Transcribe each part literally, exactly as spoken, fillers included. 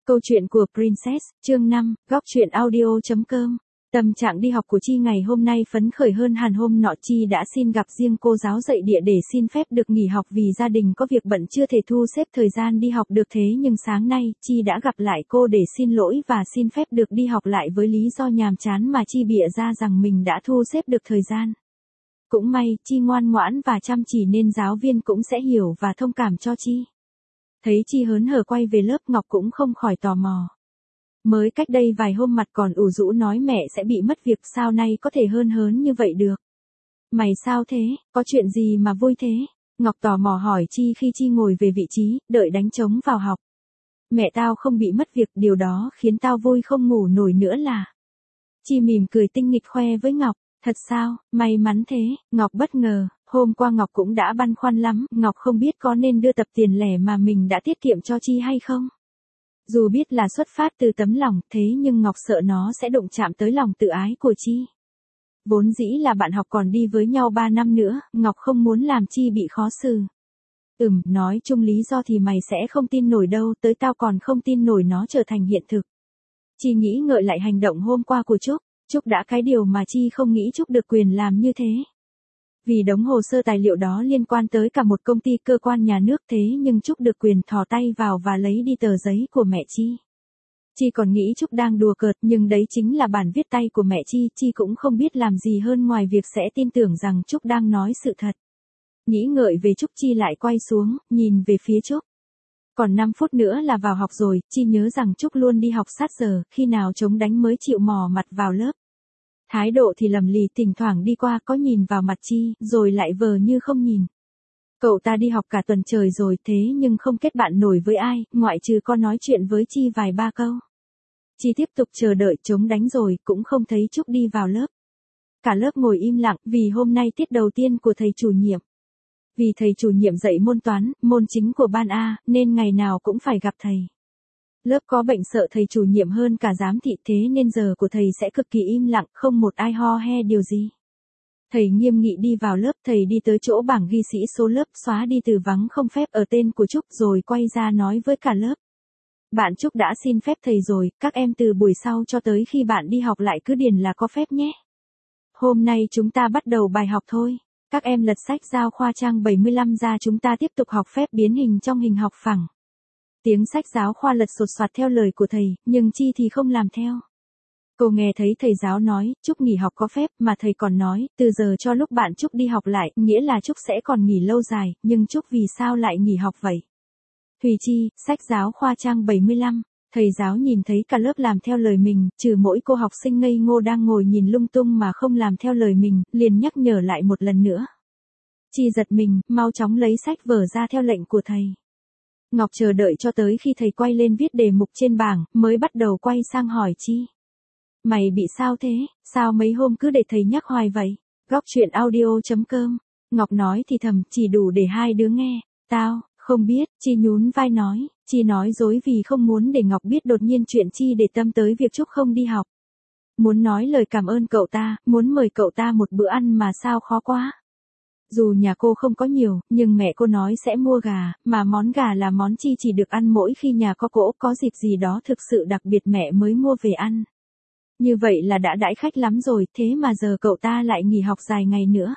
Câu chuyện của Princess, chương năm, góc truyện audio chấm com. Tâm trạng đi học của Chi ngày hôm nay phấn khởi hơn hẳn hôm nọ. Chi đã xin gặp riêng cô giáo dạy địa để xin phép được nghỉ học vì gia đình có việc bận chưa thể thu xếp thời gian đi học được. Thế nhưng sáng nay, Chi đã gặp lại cô để xin lỗi và xin phép được đi học lại với lý do nhàm chán mà Chi bịa ra rằng mình đã thu xếp được thời gian. Cũng may, Chi ngoan ngoãn và chăm chỉ nên giáo viên cũng sẽ hiểu và thông cảm cho Chi. Thấy Chi hớn hở quay về lớp, Ngọc cũng không khỏi tò mò. Mới cách đây vài hôm mặt còn ủ rũ nói mẹ sẽ bị mất việc, sao nay có thể hớn hớn như vậy được. Mày sao thế, có chuyện gì mà vui thế? Ngọc tò mò hỏi Chi khi Chi ngồi về vị trí, đợi đánh trống vào học. Mẹ tao không bị mất việc, điều đó khiến tao vui không ngủ nổi nữa là. Chi mỉm cười tinh nghịch khoe với Ngọc. Thật sao, may mắn thế. Ngọc bất ngờ, hôm qua Ngọc cũng đã băn khoăn lắm, Ngọc không biết có nên đưa tập tiền lẻ mà mình đã tiết kiệm cho Chi hay không. Dù biết là xuất phát từ tấm lòng, thế nhưng Ngọc sợ nó sẽ đụng chạm tới lòng tự ái của Chi. Vốn dĩ là bạn học còn đi với nhau ba năm nữa, Ngọc không muốn làm Chi bị khó xử. Ừm, nói chung lý do thì mày sẽ không tin nổi đâu, tới tao còn không tin nổi nó trở thành hiện thực. Chi nghĩ ngợi lại hành động hôm qua của Trúc. Trúc đã cái điều mà Chi không nghĩ Trúc được quyền làm như thế. Vì đống hồ sơ tài liệu đó liên quan tới cả một công ty cơ quan nhà nước, thế nhưng Trúc được quyền thò tay vào và lấy đi tờ giấy của mẹ Chi. Chi còn nghĩ Trúc đang đùa cợt, nhưng đấy chính là bản viết tay của mẹ Chi. Chi cũng không biết làm gì hơn ngoài việc sẽ tin tưởng rằng Trúc đang nói sự thật. Nghĩ ngợi về Trúc, Chi lại quay xuống, nhìn về phía Trúc. Còn năm phút nữa là vào học rồi, Chi nhớ rằng Trúc luôn đi học sát giờ, khi nào trống đánh mới chịu mò mặt vào lớp. Thái độ thì lầm lì, thỉnh thoảng đi qua có nhìn vào mặt Chi, rồi lại vờ như không nhìn. Cậu ta đi học cả tuần trời rồi, thế nhưng không kết bạn nổi với ai, ngoại trừ có nói chuyện với Chi vài ba câu. Chi tiếp tục chờ đợi, trống đánh rồi, cũng không thấy Trúc đi vào lớp. Cả lớp ngồi im lặng, vì hôm nay tiết đầu tiên của thầy chủ nhiệm. Vì thầy chủ nhiệm dạy môn toán, môn chính của ban A, nên ngày nào cũng phải gặp thầy. Lớp có bệnh sợ thầy chủ nhiệm hơn cả giám thị, thế nên giờ của thầy sẽ cực kỳ im lặng, không một ai ho he điều gì. Thầy nghiêm nghị đi vào lớp, thầy đi tới chỗ bảng ghi sĩ số lớp, xóa đi từ vắng không phép ở tên của Trúc, rồi quay ra nói với cả lớp. Bạn Trúc đã xin phép thầy rồi, các em từ buổi sau cho tới khi bạn đi học lại cứ điền là có phép nhé. Hôm nay chúng ta bắt đầu bài học thôi. Các em lật sách giáo khoa trang bảy mươi lăm ra, chúng ta tiếp tục học phép biến hình trong hình học phẳng. Tiếng sách giáo khoa lật sột soạt theo lời của thầy, nhưng Chi thì không làm theo. Cô nghe thấy thầy giáo nói, Trúc nghỉ học có phép, mà thầy còn nói, từ giờ cho lúc bạn Trúc đi học lại, nghĩa là Trúc sẽ còn nghỉ lâu dài, nhưng Trúc vì sao lại nghỉ học vậy? Thùy Chi, sách giáo khoa trang bảy mươi lăm, thầy giáo nhìn thấy cả lớp làm theo lời mình, trừ mỗi cô học sinh ngây ngô đang ngồi nhìn lung tung mà không làm theo lời mình, liền nhắc nhở lại một lần nữa. Chi giật mình, mau chóng lấy sách vở ra theo lệnh của thầy. Ngọc chờ đợi cho tới khi thầy quay lên viết đề mục trên bảng, mới bắt đầu quay sang hỏi Chi. Mày bị sao thế, sao mấy hôm cứ để thầy nhắc hoài vậy? Góc truyện audio chấm com. Ngọc nói thì thầm, chỉ đủ để hai đứa nghe. Tao, không biết, Chi nhún vai nói. Chi nói dối vì không muốn để Ngọc biết đột nhiên chuyện Chi để tâm tới việc Trúc không đi học. Muốn nói lời cảm ơn cậu ta, muốn mời cậu ta một bữa ăn mà sao khó quá. Dù nhà cô không có nhiều, nhưng mẹ cô nói sẽ mua gà, mà món gà là món Chi chỉ được ăn mỗi khi nhà có cỗ, có dịp gì đó thực sự đặc biệt mẹ mới mua về ăn. Như vậy là đã đãi khách lắm rồi, thế mà giờ cậu ta lại nghỉ học dài ngày nữa.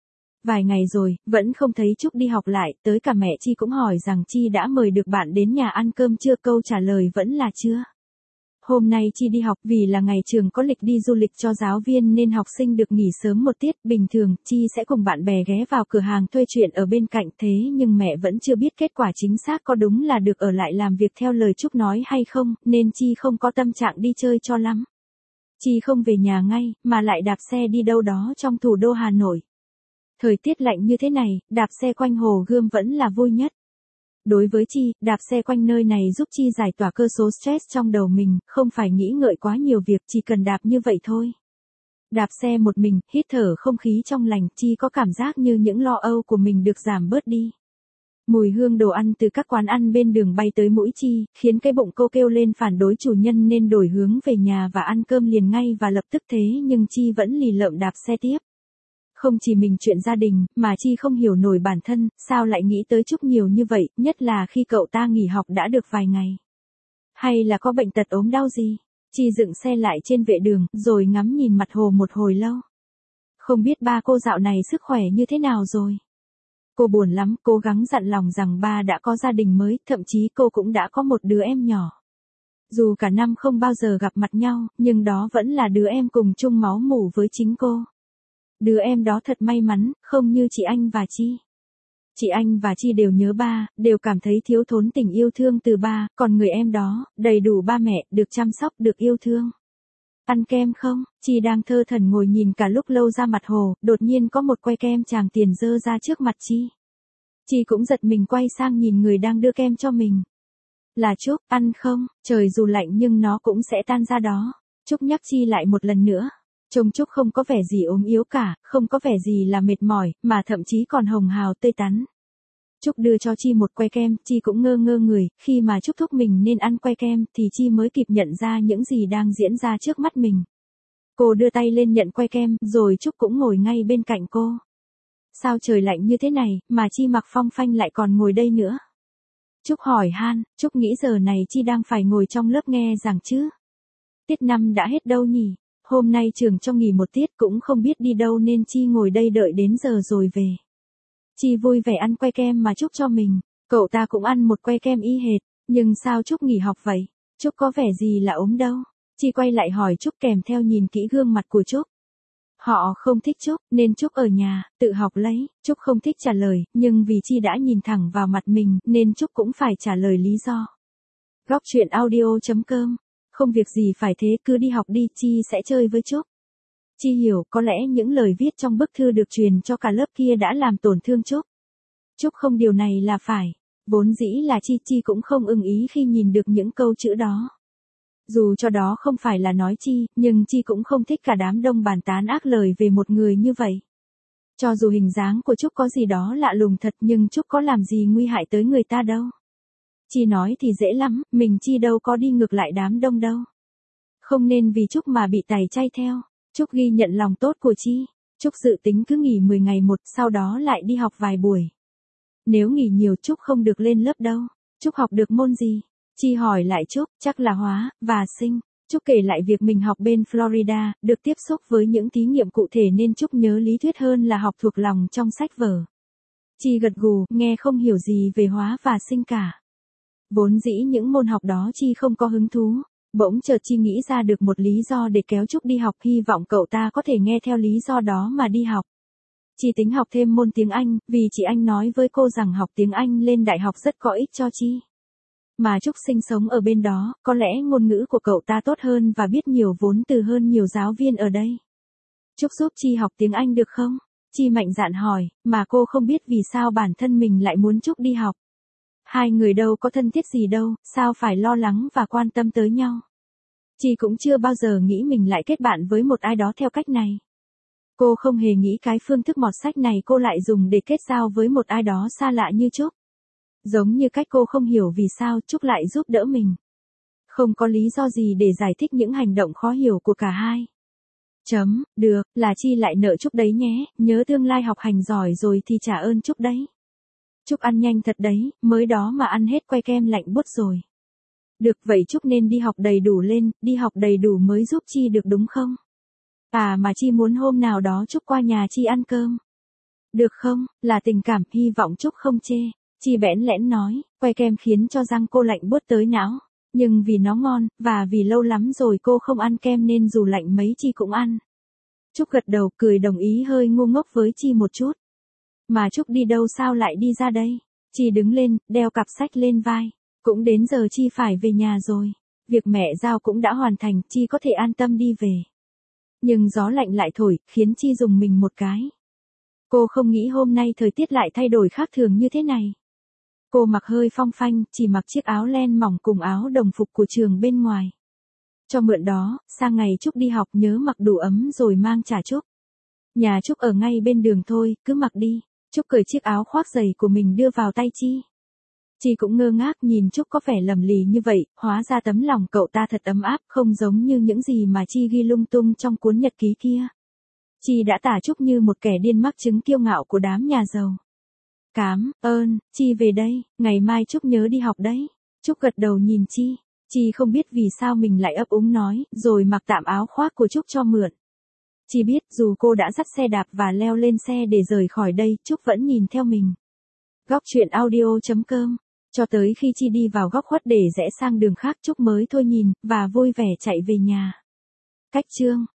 Vài ngày rồi, vẫn không thấy Trúc đi học lại, tới cả mẹ Chi cũng hỏi rằng Chi đã mời được bạn đến nhà ăn cơm chưa, câu trả lời vẫn là chưa. Hôm nay Chi đi học vì là ngày trường có lịch đi du lịch cho giáo viên nên học sinh được nghỉ sớm một tiết, bình thường Chi sẽ cùng bạn bè ghé vào cửa hàng thuê truyện ở bên cạnh, thế nhưng mẹ vẫn chưa biết kết quả chính xác có đúng là được ở lại làm việc theo lời Trúc nói hay không, nên Chi không có tâm trạng đi chơi cho lắm. Chi không về nhà ngay, mà lại đạp xe đi đâu đó trong thủ đô Hà Nội. Thời tiết lạnh như thế này, đạp xe quanh Hồ Gươm vẫn là vui nhất. Đối với Chi, đạp xe quanh nơi này giúp Chi giải tỏa cơ số stress trong đầu mình, không phải nghĩ ngợi quá nhiều việc, chỉ cần đạp như vậy thôi. Đạp xe một mình, hít thở không khí trong lành, Chi có cảm giác như những lo âu của mình được giảm bớt đi. Mùi hương đồ ăn từ các quán ăn bên đường bay tới mũi Chi, khiến cái bụng cô kêu lên phản đối chủ nhân nên đổi hướng về nhà và ăn cơm liền ngay và lập tức, thế nhưng Chi vẫn lì lợm đạp xe tiếp. Không chỉ mình chuyện gia đình, mà Chi không hiểu nổi bản thân, sao lại nghĩ tới Trúc nhiều như vậy, nhất là khi cậu ta nghỉ học đã được vài ngày. Hay là có bệnh tật ốm đau gì? Chi dựng xe lại trên vệ đường, rồi ngắm nhìn mặt hồ một hồi lâu. Không biết ba cô dạo này sức khỏe như thế nào rồi? Cô buồn lắm, cố gắng dặn lòng rằng ba đã có gia đình mới, thậm chí cô cũng đã có một đứa em nhỏ. Dù cả năm không bao giờ gặp mặt nhau, nhưng đó vẫn là đứa em cùng chung máu mủ với chính cô. Đứa em đó thật may mắn, không như chị Anh và Chi. Chị Anh và Chi đều nhớ ba, đều cảm thấy thiếu thốn tình yêu thương từ ba, còn người em đó, đầy đủ ba mẹ, được chăm sóc, được yêu thương. Ăn kem không? Chi đang thơ thẩn ngồi nhìn cả lúc lâu ra mặt hồ, đột nhiên có một que kem tràng tiền dơ ra trước mặt Chi. Chi cũng giật mình quay sang nhìn người đang đưa kem cho mình. Là Trúc, ăn không? Trời dù lạnh nhưng nó cũng sẽ tan ra đó. Trúc nhắc Chi lại một lần nữa. Trông Trúc không có vẻ gì ốm yếu cả, không có vẻ gì là mệt mỏi, mà thậm chí còn hồng hào tươi tắn. Trúc đưa cho Chi một que kem, Chi cũng ngơ ngơ người, khi mà Trúc thúc mình nên ăn que kem thì Chi mới kịp nhận ra những gì đang diễn ra trước mắt mình. Cô đưa tay lên nhận que kem, rồi Trúc cũng ngồi ngay bên cạnh cô. Sao trời lạnh như thế này, mà Chi mặc phong phanh lại còn ngồi đây nữa? Trúc hỏi han, Trúc nghĩ giờ này Chi đang phải ngồi trong lớp nghe giảng chứ. Tiết năm đã hết đâu nhỉ? Hôm nay trường cho nghỉ một tiết cũng không biết đi đâu nên Chi ngồi đây đợi đến giờ rồi về. Chi vui vẻ ăn que kem mà Trúc cho mình, cậu ta cũng ăn một que kem y hệt, nhưng sao Trúc nghỉ học vậy? Trúc có vẻ gì là ốm đâu? Chi quay lại hỏi Trúc kèm theo nhìn kỹ gương mặt của Trúc. Họ không thích Trúc, nên Trúc ở nhà, tự học lấy. Trúc không thích trả lời, nhưng vì Chi đã nhìn thẳng vào mặt mình, nên Trúc cũng phải trả lời lý do. Góc truyện audio chấm com. Không việc gì phải thế, cứ đi học đi, Chi sẽ chơi với Trúc. Chi hiểu, có lẽ những lời viết trong bức thư được truyền cho cả lớp kia đã làm tổn thương Trúc. Trúc không điều này là phải. Vốn dĩ là Chi, Chi cũng không ưng ý khi nhìn được những câu chữ đó. Dù cho đó không phải là nói Chi, nhưng Chi cũng không thích cả đám đông bàn tán ác lời về một người như vậy. Cho dù hình dáng của Trúc có gì đó lạ lùng thật, nhưng Trúc có làm gì nguy hại tới người ta đâu. Chi nói thì dễ lắm, mình Chi đâu có đi ngược lại đám đông đâu. Không nên vì Trúc mà bị tẩy chay theo. Trúc ghi nhận lòng tốt của Chi. Trúc dự tính cứ nghỉ mười ngày một, sau đó lại đi học vài buổi. Nếu nghỉ nhiều Trúc không được lên lớp đâu. Trúc học được môn gì? Chi hỏi lại Trúc, chắc là hóa, và sinh. Trúc kể lại việc mình học bên Florida, được tiếp xúc với những thí nghiệm cụ thể nên Trúc nhớ lý thuyết hơn là học thuộc lòng trong sách vở. Chi gật gù, nghe không hiểu gì về hóa và sinh cả. Vốn dĩ những môn học đó Chi không có hứng thú. Bỗng chợt Chi nghĩ ra được một lý do để kéo Trúc đi học, hy vọng cậu ta có thể nghe theo lý do đó mà đi học. Chi tính học thêm môn tiếng Anh, vì chị Anh nói với cô rằng học tiếng Anh lên đại học rất có ích cho Chi. Mà Trúc sinh sống ở bên đó, có lẽ ngôn ngữ của cậu ta tốt hơn và biết nhiều vốn từ hơn nhiều giáo viên ở đây. Trúc giúp Chi học tiếng Anh được không? Chi mạnh dạn hỏi, mà cô không biết vì sao bản thân mình lại muốn Trúc đi học. Hai người đâu có thân thiết gì đâu, sao phải lo lắng và quan tâm tới nhau. Chi cũng chưa bao giờ nghĩ mình lại kết bạn với một ai đó theo cách này. Cô không hề nghĩ cái phương thức mọt sách này cô lại dùng để kết giao với một ai đó xa lạ như Trúc. Giống như cách cô không hiểu vì sao Trúc lại giúp đỡ mình. Không có lý do gì để giải thích những hành động khó hiểu của cả hai. Chấm, được, là Chi lại nợ Trúc đấy nhé, nhớ tương lai học hành giỏi rồi thì trả ơn Trúc đấy. Trúc ăn nhanh thật đấy, mới đó mà ăn hết que kem lạnh buốt rồi. Được vậy Trúc nên đi học đầy đủ lên, đi học đầy đủ mới giúp Chi được đúng không? À mà Chi muốn hôm nào đó Trúc qua nhà Chi ăn cơm. Được không, là tình cảm, hy vọng Trúc không chê. Chi bẽn lẽn nói, que kem khiến cho răng cô lạnh buốt tới não. Nhưng vì nó ngon, và vì lâu lắm rồi cô không ăn kem nên dù lạnh mấy Chi cũng ăn. Trúc gật đầu cười đồng ý hơi ngu ngốc với Chi một chút. Mà Trúc đi đâu sao lại đi ra đây? Chi đứng lên, đeo cặp sách lên vai. Cũng đến giờ Chi phải về nhà rồi. Việc mẹ giao cũng đã hoàn thành, Chi có thể an tâm đi về. Nhưng gió lạnh lại thổi, khiến Chi rùng mình một cái. Cô không nghĩ hôm nay thời tiết lại thay đổi khác thường như thế này. Cô mặc hơi phong phanh, chỉ mặc chiếc áo len mỏng cùng áo đồng phục của trường bên ngoài. Cho mượn đó, sang ngày Trúc đi học nhớ mặc đủ ấm rồi mang trả Trúc. Nhà Trúc ở ngay bên đường thôi, cứ mặc đi. Trúc cởi chiếc áo khoác dày của mình đưa vào tay Chi. Chi cũng ngơ ngác nhìn Trúc có vẻ lầm lì như vậy, hóa ra tấm lòng cậu ta thật ấm áp, không giống như những gì mà Chi ghi lung tung trong cuốn nhật ký kia. Chi đã tả Trúc như một kẻ điên mắc chứng kiêu ngạo của đám nhà giàu. Cám ơn, Chi về đây, ngày mai Trúc nhớ đi học đấy. Trúc gật đầu nhìn Chi. Chi không biết vì sao mình lại ấp úng nói, rồi mặc tạm áo khoác của Trúc cho mượn. Chi biết dù cô đã dắt xe đạp và leo lên xe để rời khỏi đây, Trúc vẫn nhìn theo mình. Góc truyện audio chấm com. Cho tới khi Chi đi vào góc khuất để rẽ sang đường khác, Trúc mới thôi nhìn, và vui vẻ chạy về nhà. Cách chương